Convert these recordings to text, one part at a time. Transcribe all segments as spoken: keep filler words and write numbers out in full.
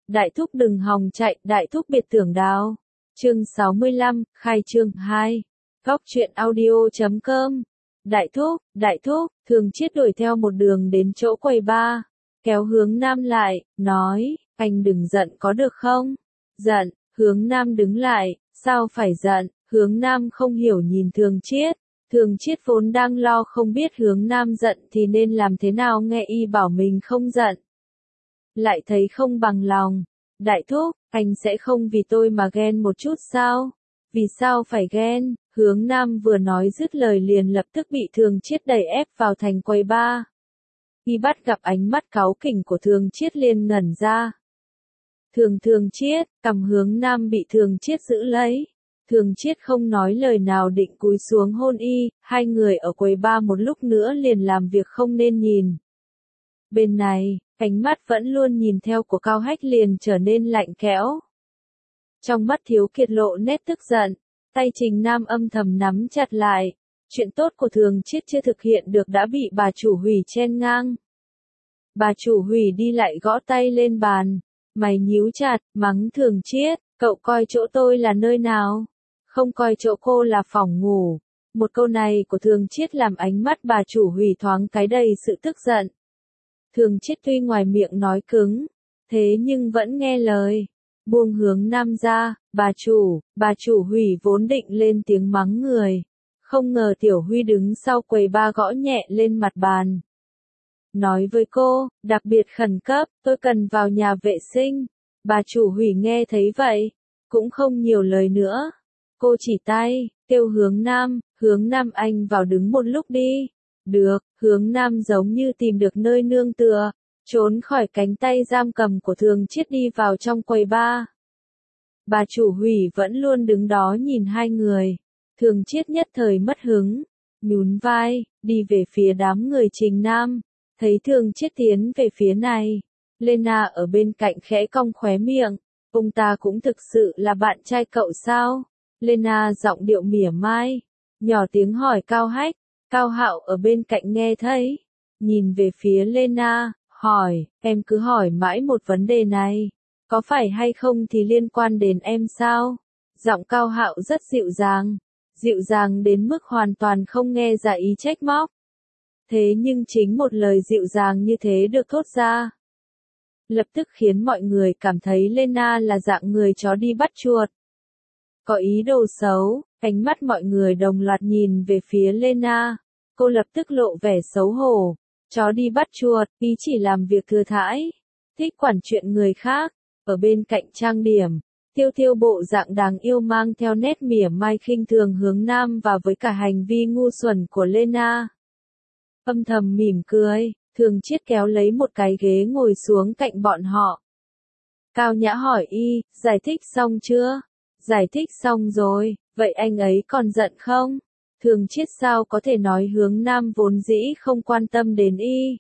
Đại thúc đừng hòng chạy, đại thúc biệt tưởng đào. Chương sáu mươi lăm, khai trương hai. Góc truyện audio chấm com. Đại thúc, đại thúc, Thường Chiết đuổi theo một đường đến chỗ quầy bar, kéo Hướng Nam lại, nói, anh đừng giận có được không? Giận, Hướng Nam đứng lại, sao phải giận? Hướng Nam không hiểu nhìn Thường Chiết. Thường Chiết vốn đang lo không biết Hướng Nam giận thì nên làm thế nào, nghe y bảo mình không giận, lại thấy không bằng lòng. Đại thúc, anh sẽ không vì tôi mà ghen một chút sao? Vì sao phải ghen? Hướng Nam vừa nói dứt lời liền lập tức bị Thường Chiết đẩy ép vào thành quầy bar. Y bắt gặp ánh mắt cáu kỉnh của Thường Chiết liền ngẩn ra. Thường Thường Chiết, cầm Hướng Nam bị Thường Chiết giữ lấy. Thường Chiết không nói lời nào định cúi xuống hôn y, hai người ở quầy bar một lúc nữa liền làm việc không nên nhìn. Bên này, ánh mắt vẫn luôn nhìn theo của Cao Hách liền trở nên lạnh kẽo. Trong mắt Thiếu Kiệt lộ nét tức giận, tay Trình Nam âm thầm nắm chặt lại. Chuyện tốt của Thường Chiết chưa thực hiện được đã bị bà chủ Hủy chen ngang. Bà chủ Hủy đi lại gõ tay lên bàn, mày nhíu chặt, mắng Thường Chiết, cậu coi chỗ tôi là nơi nào? Không coi chỗ cô là phòng ngủ. Một câu này của Thường Chiết làm ánh mắt bà chủ Hủy thoáng cái đầy sự tức giận. Thường Chiết tuy ngoài miệng nói cứng, thế nhưng vẫn nghe lời. Buông Hướng Nam ra, bà chủ, bà chủ Hủy vốn định lên tiếng mắng người. Không ngờ Tiểu Huy đứng sau quầy bar gõ nhẹ lên mặt bàn. Nói với cô, đặc biệt khẩn cấp, tôi cần vào nhà vệ sinh. Bà chủ Hủy nghe thấy vậy, cũng không nhiều lời nữa. Cô chỉ tay, kêu Hướng Nam, Hướng Nam anh vào đứng một lúc đi. Được, Hướng Nam giống như tìm được nơi nương tựa, trốn khỏi cánh tay giam cầm của Thường Chiết đi vào trong quầy bar. Bà chủ Hủy vẫn luôn đứng đó nhìn hai người. Thường Chiết nhất thời mất hứng, nhún vai, đi về phía đám người Trình Nam. Thấy Thường Chiết tiến về phía này, Lena ở bên cạnh khẽ cong khóe miệng. Ông ta cũng thực sự là bạn trai cậu sao? Lena giọng điệu mỉa mai, nhỏ tiếng hỏi Cao Hách. Cao Hạo ở bên cạnh nghe thấy, nhìn về phía Lena, hỏi, em cứ hỏi mãi một vấn đề này, có phải hay không thì liên quan đến em sao? Giọng Cao Hạo rất dịu dàng, dịu dàng đến mức hoàn toàn không nghe ra ý trách móc. Thế nhưng chính một lời dịu dàng như thế được thốt ra, lập tức khiến mọi người cảm thấy Lena là dạng người chó đi bắt chuột. Có ý đồ xấu, ánh mắt mọi người đồng loạt nhìn về phía Lena. Cô lập tức lộ vẻ xấu hổ. Chó đi bắt chuột, ý chỉ làm việc thừa thãi, thích quản chuyện người khác. Ở bên cạnh trang điểm, Tiêu Tiêu bộ dạng đáng yêu mang theo nét mỉa mai khinh thường Hướng Nam và với cả hành vi ngu xuẩn của Lena. Âm thầm mỉm cười, Thường Chiết kéo lấy một cái ghế ngồi xuống cạnh bọn họ. Cao Nhã hỏi y, giải thích xong chưa? Giải thích xong rồi, vậy anh ấy còn giận không? Thường Chiết sao có thể nói Hướng Nam vốn dĩ không quan tâm đến y.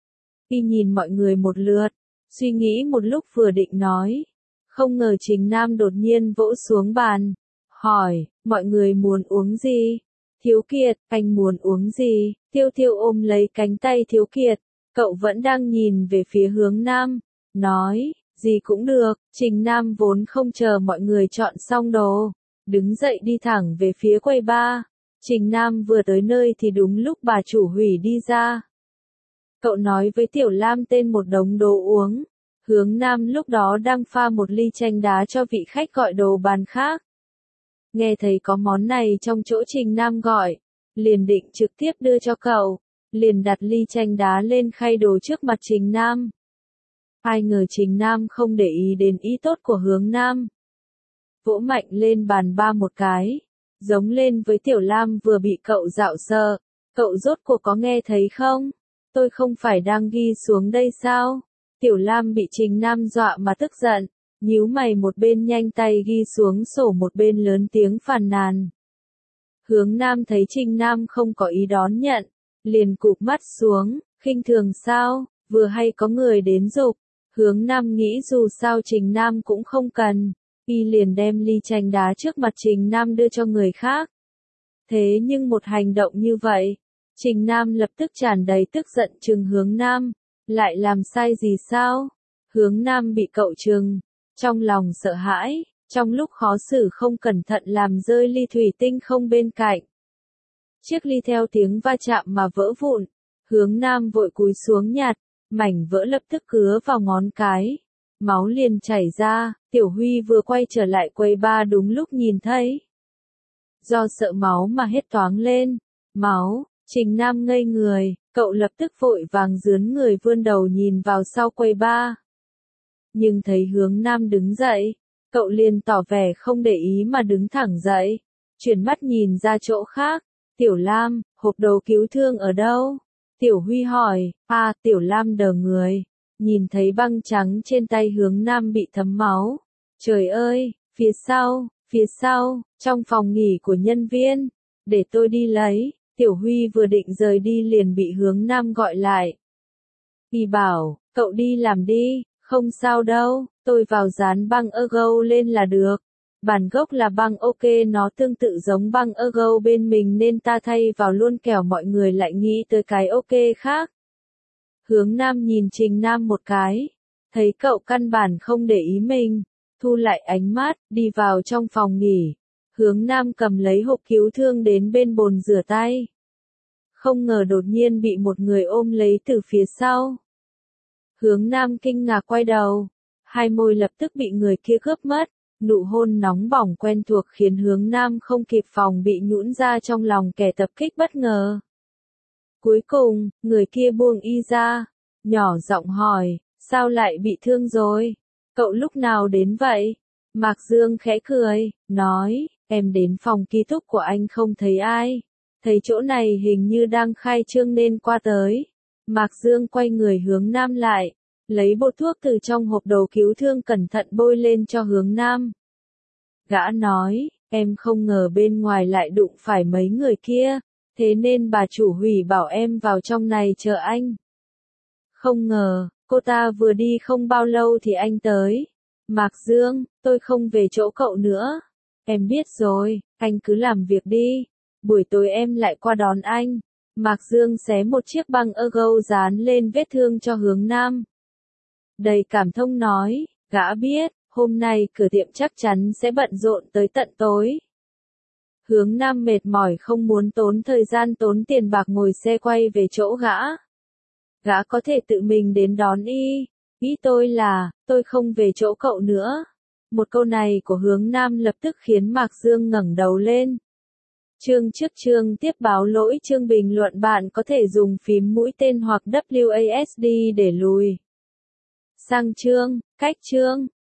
Y nhìn mọi người một lượt, suy nghĩ một lúc vừa định nói. Không ngờ Trình Nam đột nhiên vỗ xuống bàn, hỏi, mọi người muốn uống gì? Thiếu Kiệt, anh muốn uống gì? Tiêu Tiêu ôm lấy cánh tay Thiếu Kiệt, cậu vẫn đang nhìn về phía Hướng Nam, nói, gì cũng được. Trình Nam vốn không chờ mọi người chọn xong đồ, đứng dậy đi thẳng về phía quầy bar. Trình Nam vừa tới nơi thì đúng lúc bà chủ Hủy đi ra. Cậu nói với Tiểu Lam tên một đống đồ uống. Hướng Nam lúc đó đang pha một ly chanh đá cho vị khách gọi đồ bàn khác. Nghe thấy có món này trong chỗ Trình Nam gọi, liền định trực tiếp đưa cho cậu, liền đặt ly chanh đá lên khay đồ trước mặt Trình Nam. Ai ngờ Trình Nam không để ý đến ý tốt của Hướng Nam. Vỗ mạnh lên bàn ba một cái, giống lên với Tiểu Lam vừa bị cậu dạo sợ, cậu rốt cuộc có nghe thấy không? Tôi không phải đang ghi xuống đây sao? Tiểu Lam bị Trình Nam dọa mà tức giận, nhíu mày một bên nhanh tay ghi xuống sổ một bên lớn tiếng phàn nàn. Hướng Nam thấy Trình Nam không có ý đón nhận, liền cụp mắt xuống, khinh thường sao, vừa hay có người đến giục. Hướng Nam nghĩ dù sao Trình Nam cũng không cần, y liền đem ly chanh đá trước mặt Trình Nam đưa cho người khác. Thế nhưng một hành động như vậy, Trình Nam lập tức tràn đầy tức giận trừng Hướng Nam, lại làm sai gì sao? Hướng Nam bị cậu trừng, trong lòng sợ hãi, trong lúc khó xử không cẩn thận làm rơi ly thủy tinh không bên cạnh. Chiếc ly theo tiếng va chạm mà vỡ vụn, Hướng Nam vội cúi xuống nhặt, mảnh vỡ lập tức cứa vào ngón cái. Máu liền chảy ra, Tiểu Huy vừa quay trở lại quầy bar đúng lúc nhìn thấy. Do sợ máu mà hết toáng lên, máu, Trình Nam ngây người, cậu lập tức vội vàng rướn người vươn đầu nhìn vào sau quầy bar. Nhưng thấy Hướng Nam đứng dậy, cậu liền tỏ vẻ không để ý mà đứng thẳng dậy, chuyển mắt nhìn ra chỗ khác. Tiểu Lam, hộp đồ cứu thương ở đâu? Tiểu Huy hỏi. À, Tiểu Lam đờ người, nhìn thấy băng trắng trên tay Hướng Nam bị thấm máu. Trời ơi, phía sau, phía sau, trong phòng nghỉ của nhân viên, để tôi đi lấy. Tiểu Huy vừa định rời đi liền bị Hướng Nam gọi lại. Y bảo, cậu đi làm đi, không sao đâu, tôi vào dán băng ergo lên là được. Bản gốc là băng ok, nó tương tự giống băng ergo bên mình nên ta thay vào luôn kẻo mọi người lại nghĩ tới cái ok khác. Hướng Nam nhìn Trình Nam một cái, thấy cậu căn bản không để ý mình, thu lại ánh mắt, đi vào trong phòng nghỉ. Hướng Nam cầm lấy hộp cứu thương đến bên bồn rửa tay. Không ngờ đột nhiên bị một người ôm lấy từ phía sau. Hướng Nam kinh ngạc quay đầu, hai môi lập tức bị người kia cướp mất. Nụ hôn nóng bỏng quen thuộc khiến Hướng Nam không kịp phòng bị nhũn ra trong lòng kẻ tập kích bất ngờ. Cuối cùng, người kia buông y ra, nhỏ giọng hỏi, sao lại bị thương rồi? Cậu lúc nào đến vậy? Mạc Dương khẽ cười, nói, em đến phòng ký túc của anh không thấy ai. Thấy chỗ này hình như đang khai trương nên qua tới. Mạc Dương quay người Hướng Nam lại, lấy bột thuốc từ trong hộp đồ cứu thương cẩn thận bôi lên cho Hướng Nam. Gã nói, em không ngờ bên ngoài lại đụng phải mấy người kia, thế nên bà chủ hủy bảo em vào trong này chờ anh. Không ngờ, cô ta vừa đi không bao lâu thì anh tới. Mạc Dương, tôi không về chỗ cậu nữa. Em biết rồi, anh cứ làm việc đi. Buổi tối em lại qua đón anh. Mạc Dương xé một chiếc băng ergo dán lên vết thương cho Hướng Nam. Đầy cảm thông nói, gã biết, hôm nay cửa tiệm chắc chắn sẽ bận rộn tới tận tối. Hướng Nam mệt mỏi không muốn tốn thời gian tốn tiền bạc ngồi xe quay về chỗ gã. Gã có thể tự mình đến đón y. Ý tôi là, tôi không về chỗ cậu nữa. Một câu này của Hướng Nam lập tức khiến Mạc Dương ngẩng đầu lên. Chương trước chương tiếp báo lỗi chương bình luận bạn có thể dùng phím mũi tên hoặc W A S D để lùi sang chương, cách chương.